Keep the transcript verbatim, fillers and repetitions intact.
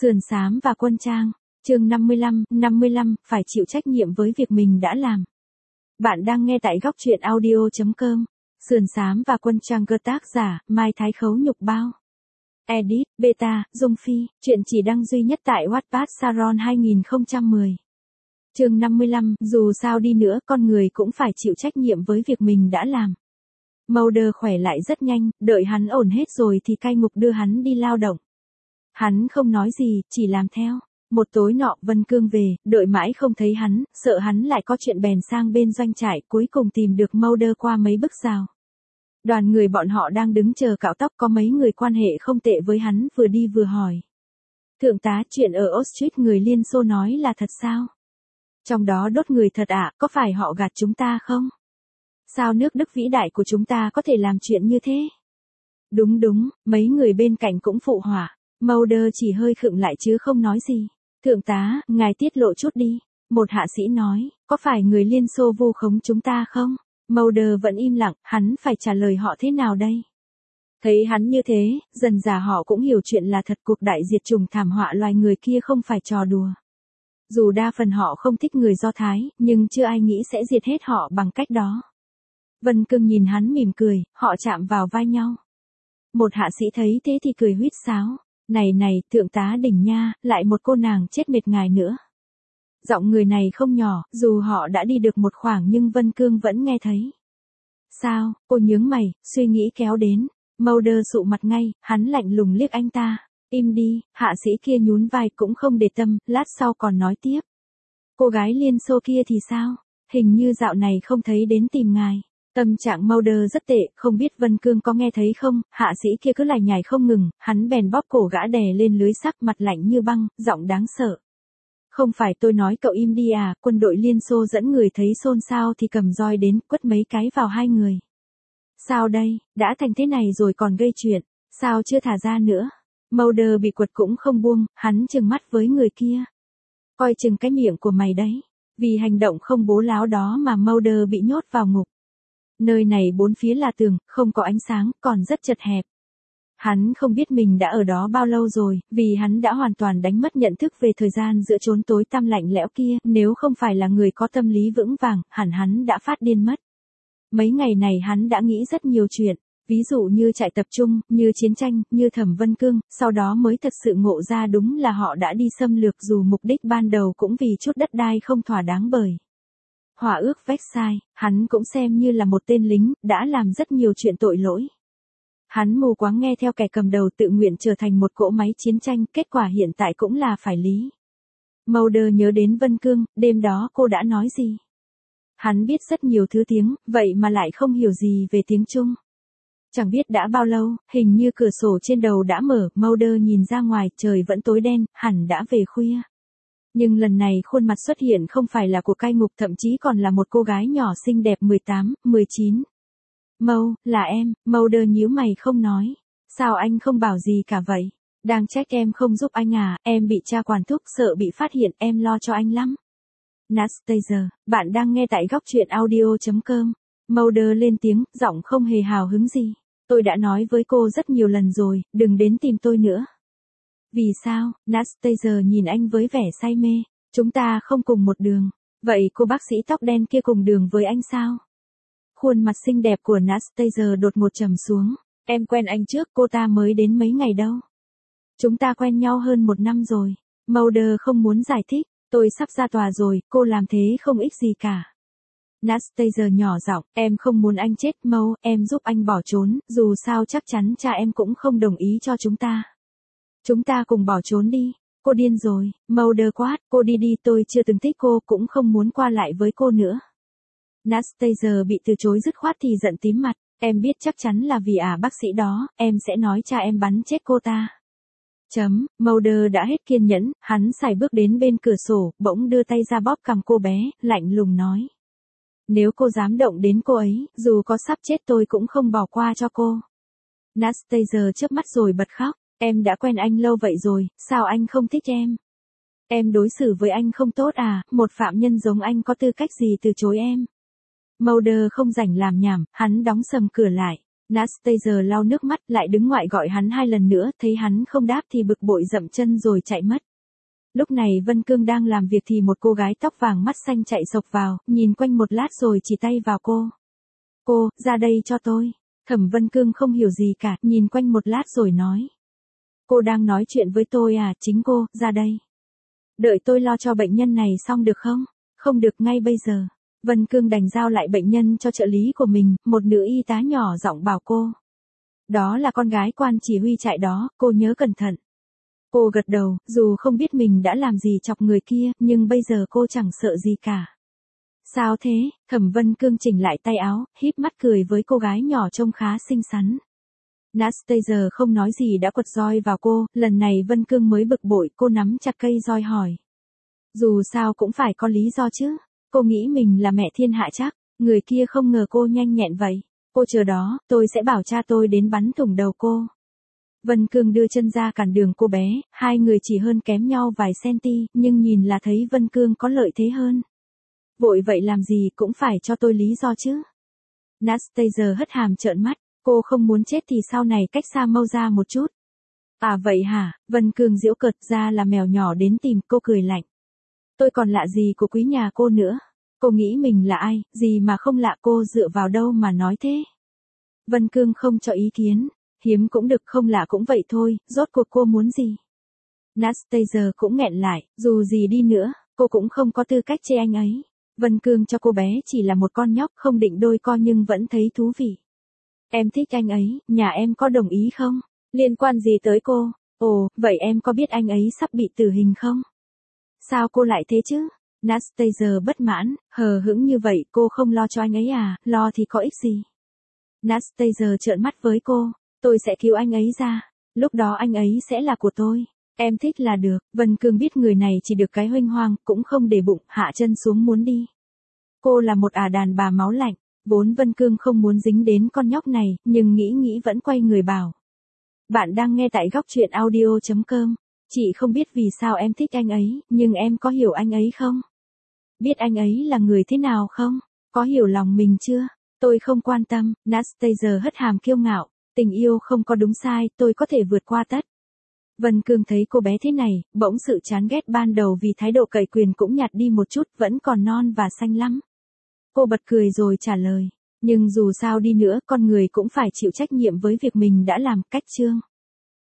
Sườn xám và quân trang. Chương năm mươi lăm, năm mươi lăm, phải chịu trách nhiệm với việc mình đã làm. Bạn đang nghe tại góc truyện audio chấm com. Sườn xám và quân trang cơ tác giả, Mai Thái Khấu Nhục Bao. Edit, Beta, Dung Phi, truyện chỉ đăng duy nhất tại Wattpad Saron hai không một không. Chương năm mươi lăm, dù sao đi nữa con người cũng phải chịu trách nhiệm với việc mình đã làm. Mulder khỏe lại rất nhanh, đợi hắn ổn hết rồi thì cai ngục đưa hắn đi lao động. Hắn không nói gì, chỉ làm theo. Một tối nọ Vân Cương về, đợi mãi không thấy hắn, sợ hắn lại có chuyện bèn sang bên doanh trại, cuối cùng tìm được Mulder qua mấy bức rào. Đoàn người bọn họ đang đứng chờ cạo tóc, có mấy người quan hệ không tệ với hắn vừa đi vừa hỏi. Thượng tá, chuyện ở Auschwitz người Liên Xô nói là thật sao? Trong đó đốt người thật ạ, à, có phải họ gạt chúng ta không? Sao nước Đức vĩ đại của chúng ta có thể làm chuyện như thế? Đúng đúng, mấy người bên cạnh cũng phụ họa. Mulder chỉ hơi khựng lại chứ không nói gì. Thượng tá, ngài tiết lộ chút đi. Một hạ sĩ nói, có phải người Liên Xô vu khống chúng ta không? Mulder vẫn im lặng, hắn phải trả lời họ thế nào đây? Thấy hắn như thế, dần dà họ cũng hiểu chuyện là thật, cuộc đại diệt chủng thảm họa loài người kia không phải trò đùa. Dù đa phần họ không thích người Do Thái, nhưng chưa ai nghĩ sẽ diệt hết họ bằng cách đó. Vân Cương nhìn hắn mỉm cười, họ chạm vào vai nhau. Một hạ sĩ thấy thế thì cười huýt sáo. Này này, thượng tá đỉnh nha, lại một cô nàng chết mệt ngài nữa. Giọng người này không nhỏ, dù họ đã đi được một khoảng nhưng Vân Cương vẫn nghe thấy. Sao, cô nhướng mày, suy nghĩ kéo đến. Mulder sụ mặt ngay, hắn lạnh lùng liếc anh ta. Im đi, hạ sĩ kia nhún vai cũng không để tâm, lát sau còn nói tiếp. Cô gái Liên Xô kia thì sao? Hình như dạo này không thấy đến tìm ngài. Tâm trạng Mulder rất tệ, không biết Vân Cương có nghe thấy không, hạ sĩ kia cứ lải nhải không ngừng, hắn bèn bóp cổ gã đè lên lưới sắt, mặt lạnh như băng, giọng đáng sợ. Không phải tôi nói cậu im đi à, quân đội Liên Xô dẫn người thấy xôn xao thì cầm roi đến, quất mấy cái vào hai người. Sao đây, đã thành thế này rồi còn gây chuyện, sao chưa thả ra nữa? Mulder bị quật cũng không buông, hắn trừng mắt với người kia. Coi chừng cái miệng của mày đấy, vì hành động không bố láo đó mà Mulder bị nhốt vào ngục. Nơi này bốn phía là tường, không có ánh sáng, còn rất chật hẹp. Hắn không biết mình đã ở đó bao lâu rồi, vì hắn đã hoàn toàn đánh mất nhận thức về thời gian giữa chốn tối tăm lạnh lẽo kia, nếu không phải là người có tâm lý vững vàng, hẳn hắn đã phát điên mất. Mấy ngày này hắn đã nghĩ rất nhiều chuyện, ví dụ như trại tập trung, như chiến tranh, như Thẩm Vân Cương, sau đó mới thật sự ngộ ra đúng là họ đã đi xâm lược dù mục đích ban đầu cũng vì chút đất đai không thỏa đáng bởi. Hòa ước Versailles, hắn cũng xem như là một tên lính, đã làm rất nhiều chuyện tội lỗi. Hắn mù quáng nghe theo kẻ cầm đầu tự nguyện trở thành một cỗ máy chiến tranh, kết quả hiện tại cũng là phải lý. Mulder nhớ đến Vân Cương, đêm đó cô đã nói gì? Hắn biết rất nhiều thứ tiếng, vậy mà lại không hiểu gì về tiếng Trung. Chẳng biết đã bao lâu, hình như cửa sổ trên đầu đã mở, Mulder nhìn ra ngoài, trời vẫn tối đen, hẳn đã về khuya. Nhưng lần này khuôn mặt xuất hiện không phải là của cai ngục, thậm chí còn là một cô gái nhỏ xinh đẹp mười tám, mười chín. Mâu, là em, Mulder nhíu mày không nói. Sao anh không bảo gì cả vậy? Đang trách em không giúp anh à, em bị cha quản thúc, sợ bị phát hiện, em lo cho anh lắm. Nastasia, bạn đang nghe tại góc truyện audio chấm com. Mulder lên tiếng, giọng không hề hào hứng gì. Tôi đã nói với cô rất nhiều lần rồi, đừng đến tìm tôi nữa. Vì sao? Nastasia nhìn anh với vẻ say mê. Chúng ta không cùng một đường. Vậy cô bác sĩ tóc đen kia cùng đường với anh sao? Khuôn mặt xinh đẹp của Nastasia đột ngột trầm xuống. Em quen anh trước, cô ta mới đến mấy ngày đâu. Chúng ta quen nhau hơn một năm rồi. Mulder không muốn giải thích. Tôi sắp ra tòa rồi, cô làm thế không ích gì cả. Nastasia nhỏ giọng, em không muốn anh chết, Mâu, em giúp anh bỏ trốn, dù sao chắc chắn cha em cũng không đồng ý cho chúng ta. Chúng ta cùng bỏ trốn đi. Cô điên rồi, Mulder quát, cô đi đi, tôi chưa từng thích cô, cũng không muốn qua lại với cô nữa. Nastasia bị từ chối dứt khoát thì giận tím mặt, em biết chắc chắn là vì à bác sĩ đó, em sẽ nói cha em bắn chết cô ta. Chấm, Mulder đã hết kiên nhẫn, hắn sải bước đến bên cửa sổ, bỗng đưa tay ra bóp cằm cô bé, lạnh lùng nói. Nếu cô dám động đến cô ấy, dù có sắp chết tôi cũng không bỏ qua cho cô. Nastasia chớp mắt rồi bật khóc, em đã quen anh lâu vậy rồi, sao anh không thích em? Em đối xử với anh không tốt à, một phạm nhân giống anh có tư cách gì từ chối em? Mulder không rảnh làm nhảm, hắn đóng sầm cửa lại. Nastasia lau nước mắt lại đứng ngoại gọi hắn hai lần nữa, thấy hắn không đáp thì bực bội dậm chân rồi chạy mất. Lúc này Vân Cương đang làm việc thì một cô gái tóc vàng mắt xanh chạy sộc vào, nhìn quanh một lát rồi chỉ tay vào cô. Cô, ra đây cho tôi. Thẩm Vân Cương không hiểu gì cả, nhìn quanh một lát rồi nói. Cô đang nói chuyện với tôi à, chính cô, ra đây. Đợi tôi lo cho bệnh nhân này xong được không? Không được ngay bây giờ. Vân Cương đành giao lại bệnh nhân cho trợ lý của mình, một nữ y tá nhỏ giọng bảo cô. Đó là con gái quan chỉ huy trại đó, cô nhớ cẩn thận. Cô gật đầu, dù không biết mình đã làm gì chọc người kia, nhưng bây giờ cô chẳng sợ gì cả. Sao thế? Thẩm Vân Cương chỉnh lại tay áo, híp mắt cười với cô gái nhỏ trông khá xinh xắn. Nastasia không nói gì đã quật roi vào cô, lần này Vân Cương mới bực bội, cô nắm chặt cây roi hỏi. Dù sao cũng phải có lý do chứ, cô nghĩ mình là mẹ thiên hạ chắc, người kia không ngờ cô nhanh nhẹn vậy. Cô chờ đó, tôi sẽ bảo cha tôi đến bắn thủng đầu cô. Vân Cương đưa chân ra cản đường cô bé, hai người chỉ hơn kém nhau vài centi, nhưng nhìn là thấy Vân Cương có lợi thế hơn. Vội vậy làm gì cũng phải cho tôi lý do chứ. Nastasia hất hàm trợn mắt, cô không muốn chết thì sau này cách xa Mâu ra một chút. À vậy hả? Vân Cương giễu cợt, ra là mèo nhỏ đến tìm, cô cười lạnh. Tôi còn lạ gì của quý nhà cô nữa. Cô nghĩ mình là ai, gì mà không lạ, cô dựa vào đâu mà nói thế. Vân Cương không cho ý kiến, hiếm cũng được không lạ cũng vậy thôi, rốt cuộc cô muốn gì. Nastasia cũng nghẹn lại, dù gì đi nữa, cô cũng không có tư cách chê anh ấy. Vân Cương cho cô bé chỉ là một con nhóc không định đôi co nhưng vẫn thấy thú vị. Em thích anh ấy, nhà em có đồng ý không? Liên quan gì tới cô? Ồ, vậy em có biết anh ấy sắp bị tử hình không? Sao cô lại thế chứ? Nastasia bất mãn, hờ hững như vậy cô không lo cho anh ấy à, lo thì có ích gì? Nastasia trợn mắt với cô, tôi sẽ cứu anh ấy ra, lúc đó anh ấy sẽ là của tôi. Em thích là được. Vân Cương biết người này chỉ được cái huênh hoang, cũng không để bụng, hạ chân xuống muốn đi. Cô là một ả đàn bà máu lạnh, vốn Vân Cương không muốn dính đến con nhóc này, nhưng nghĩ nghĩ vẫn quay người bảo. Bạn đang nghe tại góc truyện audio chấm com. Chị không biết vì sao em thích anh ấy, nhưng em có hiểu anh ấy không? Biết anh ấy là người thế nào không? Có hiểu lòng mình chưa? Tôi không quan tâm. Nastasia hất hàm kiêu ngạo, tình yêu không có đúng sai, tôi có thể vượt qua tất. Vân Cương thấy cô bé thế này, bỗng sự chán ghét ban đầu vì thái độ cậy quyền cũng nhạt đi một chút, vẫn còn non và xanh lắm. Cô bật cười rồi trả lời, nhưng dù sao đi nữa, con người cũng phải chịu trách nhiệm với việc mình đã làm, cách chương.